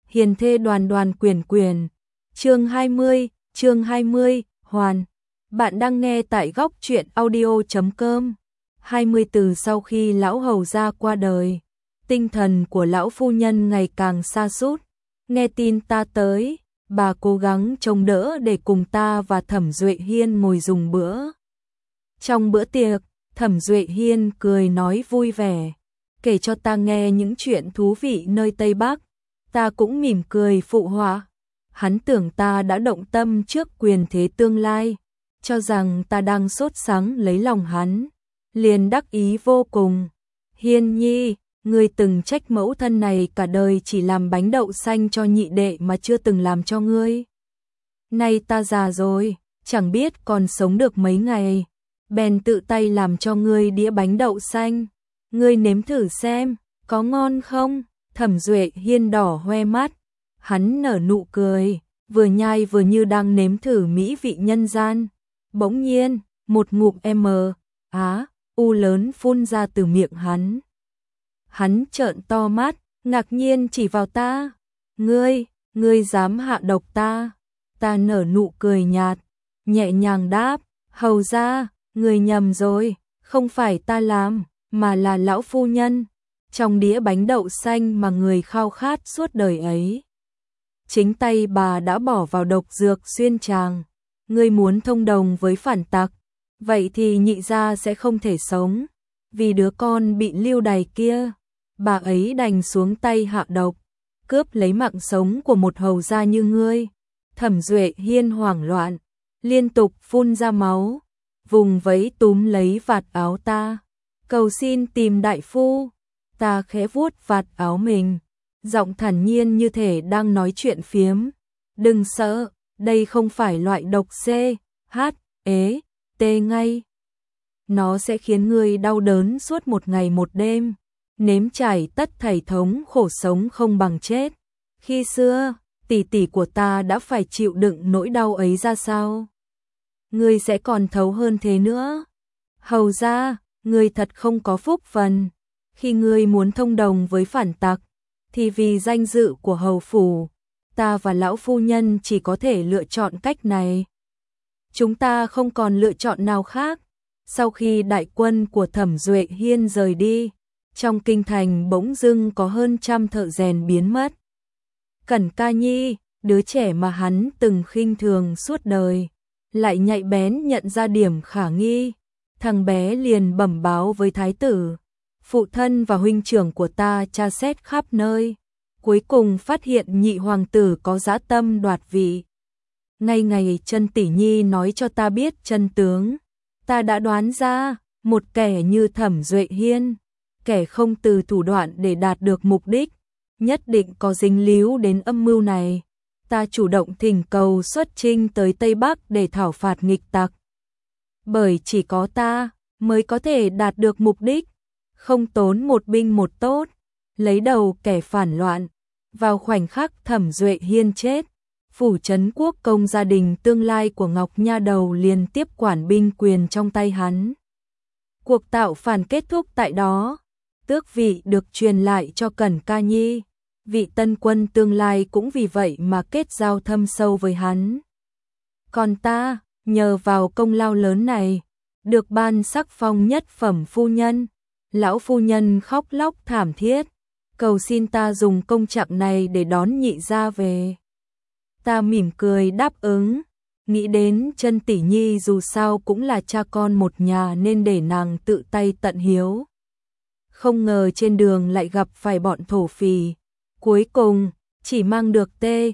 hiền thê đoàn đoàn quyền quyền. Chương 20, hoàn. Bạn đang nghe tại góc truyện audio.com. 20 từ sau khi lão hầu gia qua đời, tinh thần của lão phu nhân ngày càng sa sút. Nghe tin ta tới, bà cố gắng chống đỡ để cùng ta và Thẩm Duệ Hiên ngồi dùng bữa. Trong bữa tiệc, Thẩm Duệ Hiên cười nói vui vẻ, kể cho ta nghe những chuyện thú vị nơi Tây Bắc. Ta cũng mỉm cười phụ họa. Hắn tưởng ta đã động tâm trước quyền thế tương lai, cho rằng ta đang sốt sắng lấy lòng hắn, liền đắc ý vô cùng. Hiên nhi, ngươi từng trách mẫu thân này cả đời chỉ làm bánh đậu xanh cho nhị đệ mà chưa từng làm cho ngươi. Nay ta già rồi, chẳng biết còn sống được mấy ngày, bèn tự tay làm cho ngươi đĩa bánh đậu xanh. Ngươi nếm thử xem, có ngon không? Thẩm Duệ Hiên đỏ hoe mắt, hắn nở nụ cười, vừa nhai vừa như đang nếm thử mỹ vị nhân gian. Bỗng nhiên, một ngụm u lớn phun ra từ miệng hắn. Hắn trợn to mắt, ngạc nhiên chỉ vào ta. Ngươi dám hạ độc ta? Ta nở nụ cười nhạt, nhẹ nhàng đáp, hầu ra, ngươi nhầm rồi, không phải ta làm, mà là lão phu nhân. Trong đĩa bánh đậu xanh mà người khao khát suốt đời ấy, chính tay bà đã bỏ vào độc dược xuyên tràng. Ngươi muốn thông đồng với phản tặc, vậy thì nhị gia sẽ không thể sống. Vì đứa con bị lưu đày kia, bà ấy đành xuống tay hạ độc, cướp lấy mạng sống của một hầu gia như ngươi. Thẩm Duệ Hiên hoảng loạn, liên tục phun ra máu, vùng vẫy túm lấy vạt áo ta, cầu xin tìm đại phu. Ta khẽ vuốt vạt áo mình, giọng thản nhiên như thể đang nói chuyện phiếm. Đừng sợ, đây không phải loại độc CHT ngay. Nó sẽ khiến ngươi đau đớn suốt một ngày một đêm, nếm trải tất thảy thống khổ sống không bằng chết. Khi xưa, tỷ tỷ của ta đã phải chịu đựng nỗi đau ấy ra sao? Ngươi sẽ còn thấu hơn thế nữa. Hầu ra, ngươi thật không có phúc phần. Khi ngươi muốn thông đồng với phản tặc, thì vì danh dự của hầu phủ, ta và lão phu nhân chỉ có thể lựa chọn cách này. Chúng ta không còn lựa chọn nào khác. Sau khi đại quân của Thẩm Duệ Hiên rời đi, trong kinh thành bỗng dưng có hơn 100 thợ rèn biến mất. Cẩn Ca Nhi, đứa trẻ mà hắn từng khinh thường suốt đời, lại nhạy bén nhận ra điểm khả nghi. Thằng bé liền bẩm báo với thái tử. Phụ thân và huynh trưởng của ta tra xét khắp nơi, cuối cùng phát hiện nhị hoàng tử có dã tâm đoạt vị. Ngay ngày Chân tỷ nhi nói cho ta biết chân tướng, ta đã đoán ra, một kẻ như Thẩm Duệ Hiên, kẻ không từ thủ đoạn để đạt được mục đích, nhất định có dính líu đến âm mưu này. Ta chủ động thỉnh cầu xuất chinh tới Tây Bắc để thảo phạt nghịch tặc. Bởi chỉ có ta mới có thể đạt được mục đích, không tốn một binh một tốt, lấy đầu kẻ phản loạn. Vào khoảnh khắc Thẩm Duệ Hiên chết, phủ trấn quốc công gia đình tương lai của Ngọc Nha Đầu liền tiếp quản binh quyền trong tay hắn. Cuộc tạo phản kết thúc tại đó, tước vị được truyền lại cho Cẩn Ca Nhi. Vị tân quân tương lai cũng vì vậy mà kết giao thâm sâu với hắn. Còn ta, nhờ vào công lao lớn này, được ban sắc phong nhất phẩm phu nhân. Lão phu nhân khóc lóc thảm thiết, cầu xin ta dùng công trạng này để đón nhị gia về. Ta mỉm cười đáp ứng, nghĩ đến Chân tỷ nhi dù sao cũng là cha con một nhà nên để nàng tự tay tận hiếu. Không ngờ trên đường lại gặp phải bọn thổ phỉ, cuối cùng chỉ mang được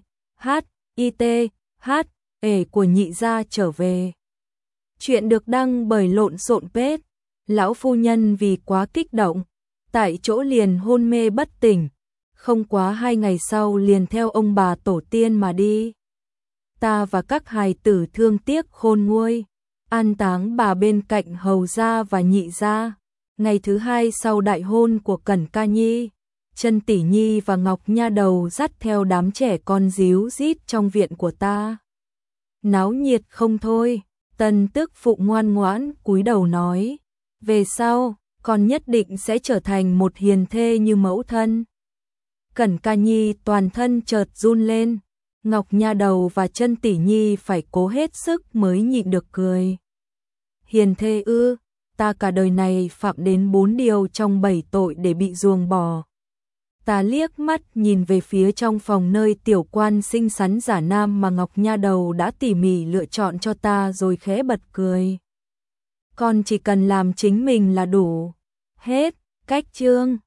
THITHE của nhị gia trở về. Chuyện được đăng bởi Lộn Xộn Page. Lão phu nhân vì quá kích động, tại chỗ liền hôn mê bất tỉnh, không quá 2 ngày sau liền theo ông bà tổ tiên mà đi. Ta và các hài tử thương tiếc khôn nguôi, an táng bà bên cạnh hầu gia và nhị gia. Ngày thứ 2 sau đại hôn của Cẩn Ca Nhi, Chân tỷ nhi và Ngọc Nha Đầu dắt theo đám trẻ con ríu rít trong viện của ta. Náo nhiệt không thôi, Tân tức phụ ngoan ngoãn cúi đầu nói, về sau, con nhất định sẽ trở thành một hiền thê như mẫu thân. Cẩn Ca Nhi toàn thân chợt run lên, Ngọc Nha Đầu và Chân Tỷ Nhi phải cố hết sức mới nhịn được cười. Hiền thê ư? Ta cả đời này phạm đến 4 điều trong 7 tội để bị ruồng bỏ. Ta liếc mắt nhìn về phía trong phòng nơi tiểu quan xinh xắn giả nam mà Ngọc Nha Đầu đã tỉ mỉ lựa chọn cho ta rồi khẽ bật cười. Con chỉ cần làm chính mình là đủ. Hết, cách chương.